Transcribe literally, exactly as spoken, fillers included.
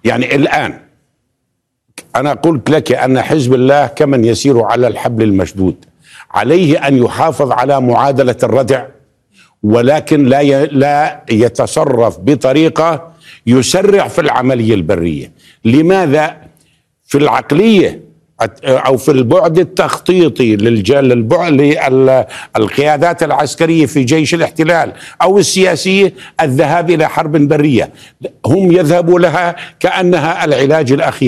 يعني الآن أنا قلت لك أن حزب الله كمن يسير على الحبل المشدود، عليه أن يحافظ على معادلة الردع، ولكن لا لا يتصرف بطريقة يسرع في العملية البرية. لماذا؟ في العقلية أو في البعد التخطيطي للقيادات العسكرية في جيش الاحتلال أو السياسية الذهاب إلى حرب برية، هم يذهبوا لها كأنها العلاج الأخير.